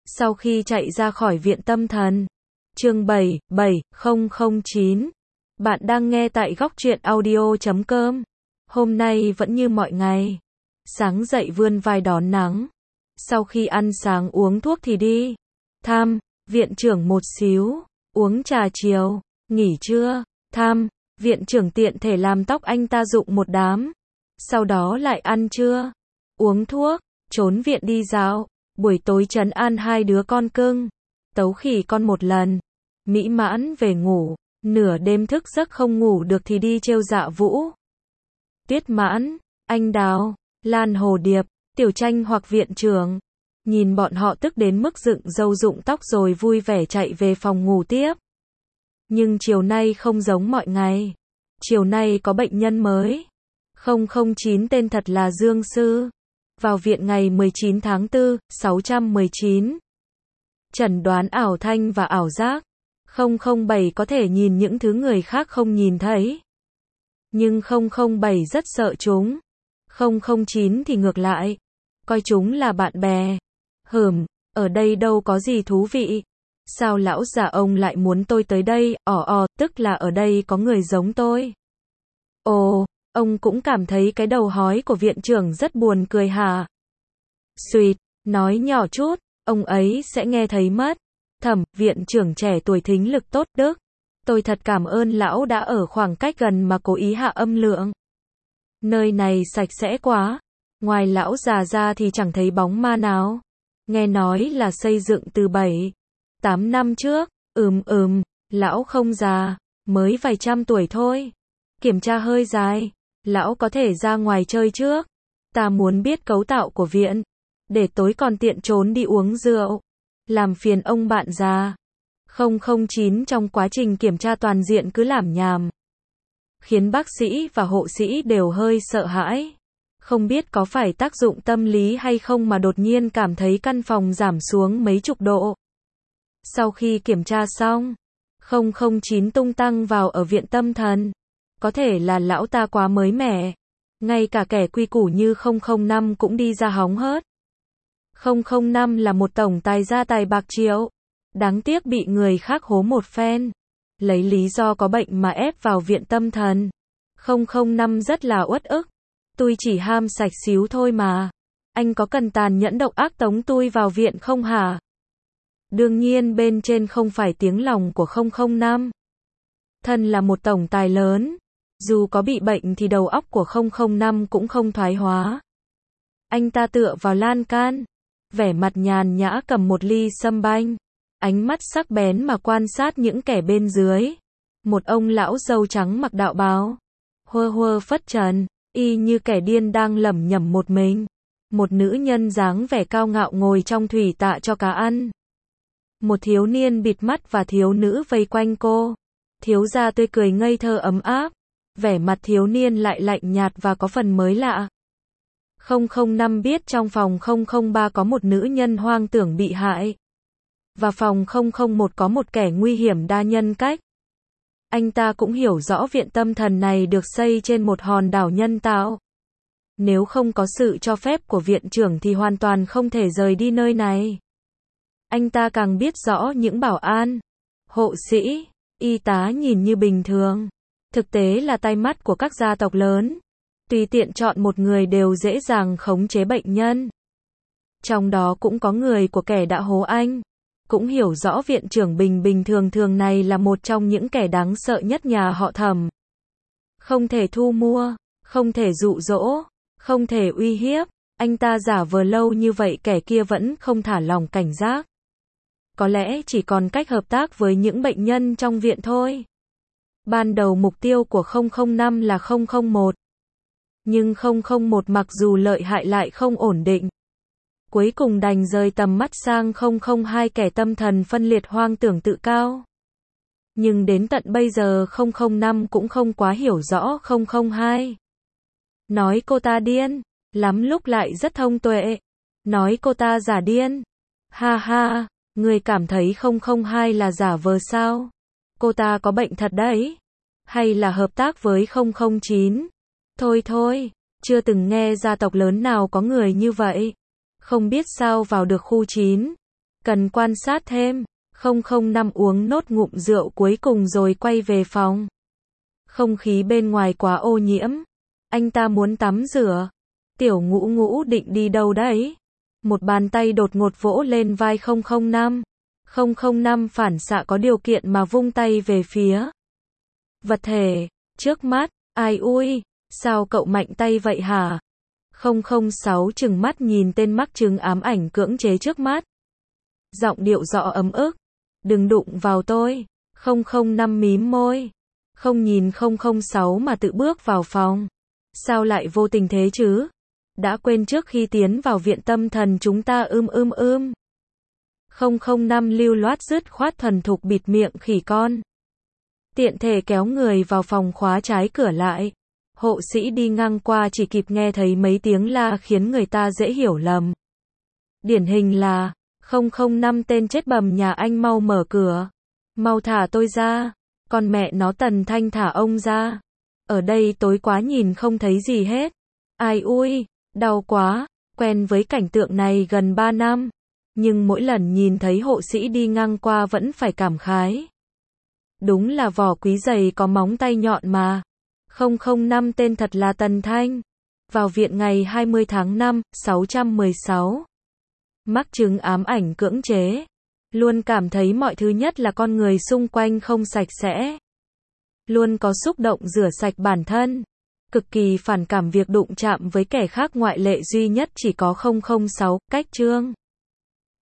Sau khi chạy ra khỏi viện tâm thần. Chương 77009. Bạn đang nghe tại góc truyện audio.com. Hôm nay vẫn như mọi ngày. Sáng dậy vươn vai đón nắng. Sau khi ăn sáng uống thuốc thì đi thăm viện trưởng một xíu, uống trà chiều, nghỉ trưa, thăm viện trưởng tiện thể làm tóc anh ta rụng một đám. Sau đó lại ăn trưa, uống thuốc, trốn viện đi dạo, buổi tối trấn an hai đứa con cưng, tấu khỉ con một lần, mỹ mãn về ngủ, nửa đêm thức giấc không ngủ được thì đi trêu Dạ Vũ, Tuyết Mãn, Anh Đào, Lan Hồ Điệp, Tiểu Tranh hoặc viện trưởng. Nhìn bọn họ tức đến mức dựng râu rụng tóc rồi vui vẻ chạy về phòng ngủ tiếp. Nhưng chiều nay không giống mọi ngày. Chiều nay có bệnh nhân mới. 009 tên thật là Dương Sư. Vào viện ngày 19 tháng 4, 619. Chẩn đoán ảo thanh và ảo giác. 007 có thể nhìn những thứ người khác không nhìn thấy. Nhưng 007 rất sợ chúng. 009 thì ngược lại. Coi chúng là bạn bè. Ở đây đâu có gì thú vị. Sao lão già ông lại muốn tôi tới đây, tức là ở đây có người giống tôi. Ồ, ông cũng cảm thấy cái đầu hói của viện trưởng rất buồn cười hả? Xuyệt, nói nhỏ chút, ông ấy sẽ nghe thấy mất. Viện trưởng trẻ tuổi thính lực tốt đức. Tôi thật cảm ơn lão đã ở khoảng cách gần mà cố ý hạ âm lượng. Nơi này sạch sẽ quá. Ngoài lão già ra thì chẳng thấy bóng ma nào. Nghe nói là xây dựng từ 7-8 năm trước. Lão không già, mới vài trăm tuổi thôi. Kiểm tra hơi dài. Lão có thể ra ngoài chơi trước. Ta muốn biết cấu tạo của viện. Để tối còn tiện trốn đi uống rượu. Làm phiền ông bạn già. 009 trong quá trình kiểm tra toàn diện cứ làm nhảm. Khiến bác sĩ và hộ sĩ đều hơi sợ hãi. Không biết có phải tác dụng tâm lý hay không mà đột nhiên cảm thấy căn phòng giảm xuống mấy chục độ. Sau khi kiểm tra xong, 009 tung tăng vào ở viện tâm thần. Có thể là lão ta quá mới mẻ. Ngay cả kẻ quy củ như 005 cũng đi ra hóng hớt. 005 là một tổng tài gia tài bạc triệu. Đáng tiếc bị người khác hố một phen. Lấy lý do có bệnh mà ép vào viện tâm thần. 005 rất là uất ức. Tôi chỉ ham sạch xíu thôi mà. Anh có cần tàn nhẫn độc ác tống tôi vào viện không hả? Đương nhiên bên trên không phải tiếng lòng của 005. Thân là một tổng tài lớn. Dù có bị bệnh thì đầu óc của 005 cũng không thoái hóa. Anh ta tựa vào lan can. Vẻ mặt nhàn nhã cầm một ly sâm banh. Ánh mắt sắc bén mà quan sát những kẻ bên dưới. Một ông lão râu trắng mặc đạo bào. Hơ phất trần. Y như kẻ điên đang lẩm nhẩm một mình. Một nữ nhân dáng vẻ cao ngạo ngồi trong thủy tạ cho cá ăn. Một thiếu niên bịt mắt và thiếu nữ vây quanh cô. Thiếu gia tươi cười ngây thơ ấm áp. Vẻ mặt thiếu niên lại lạnh nhạt và có phần mới lạ. 005 biết trong phòng 003 có một nữ nhân hoang tưởng bị hại. Và phòng 001 có một kẻ nguy hiểm đa nhân cách. Anh ta cũng hiểu rõ viện tâm thần này được xây trên một hòn đảo nhân tạo. Nếu không có sự cho phép của viện trưởng thì hoàn toàn không thể rời đi nơi này. Anh ta càng biết rõ những bảo an, hộ sĩ, y tá nhìn như bình thường. Thực tế là tai mắt của các gia tộc lớn. Tùy tiện chọn một người đều dễ dàng khống chế bệnh nhân. Trong đó cũng có người của kẻ đã hố anh. Cũng hiểu rõ viện trưởng bình thường này là một trong những kẻ đáng sợ nhất nhà họ Thẩm. Không thể thu mua, không thể dụ dỗ, không thể uy hiếp. Anh ta giả vờ lâu như vậy kẻ kia vẫn không thả lòng cảnh giác. Có lẽ chỉ còn cách hợp tác với những bệnh nhân trong viện thôi. Ban đầu mục tiêu của 005 là 001. Nhưng 001 mặc dù lợi hại lại không ổn định. Cuối cùng đành rời tầm mắt sang 002 kẻ tâm thần phân liệt hoang tưởng tự cao. Nhưng đến tận bây giờ 005 cũng không quá hiểu rõ 002. Nói cô ta điên, lắm lúc lại rất thông tuệ. Nói cô ta giả điên. Ha, người cảm thấy 002 là giả vờ sao? Cô ta có bệnh thật đấy. Hay là hợp tác với 009? Thôi, chưa từng nghe gia tộc lớn nào có người như vậy. Không biết sao vào được khu 9. Cần quan sát thêm. 005 uống nốt ngụm rượu cuối cùng rồi quay về phòng. Không khí bên ngoài quá ô nhiễm. Anh ta muốn tắm rửa. Tiểu Ngũ Ngũ định đi đâu đấy? Một bàn tay đột ngột vỗ lên vai 005. 005 phản xạ có điều kiện mà vung tay về phía vật thể trước mắt. Ai ui, sao cậu mạnh tay vậy hả? 006 trừng mắt nhìn tên mắc chứng ám ảnh cưỡng chế trước mắt. Giọng điệu rõ ấm ức. Đừng đụng vào tôi. 005 mím môi. Không nhìn 006 mà tự bước vào phòng. Sao lại vô tình thế chứ? Đã quên trước khi tiến vào viện tâm thần chúng ta 005 lưu loát dứt khoát thuần thục bịt miệng khỉ con. Tiện thể kéo người vào phòng khóa trái cửa lại. Hộ sĩ đi ngang qua chỉ kịp nghe thấy mấy tiếng la khiến người ta dễ hiểu lầm. Điển hình là 005 tên chết bầm nhà anh mau mở cửa. Mau thả tôi ra. Con mẹ nó Tần Thanh thả ông ra. Ở đây tối quá nhìn không thấy gì hết. Ai ui, đau quá. Quen với cảnh tượng này gần 3 năm. Nhưng mỗi lần nhìn thấy hộ sĩ đi ngang qua vẫn phải cảm khái. Đúng là vỏ quý giày có móng tay nhọn mà. 005 tên thật là Tần Thanh. Vào viện ngày 20 tháng 5, 616. Mắc chứng ám ảnh cưỡng chế. Luôn cảm thấy mọi thứ nhất là con người xung quanh không sạch sẽ. Luôn có xúc động rửa sạch bản thân. Cực kỳ phản cảm việc đụng chạm với kẻ khác, ngoại lệ duy nhất chỉ có 006, cách Trương.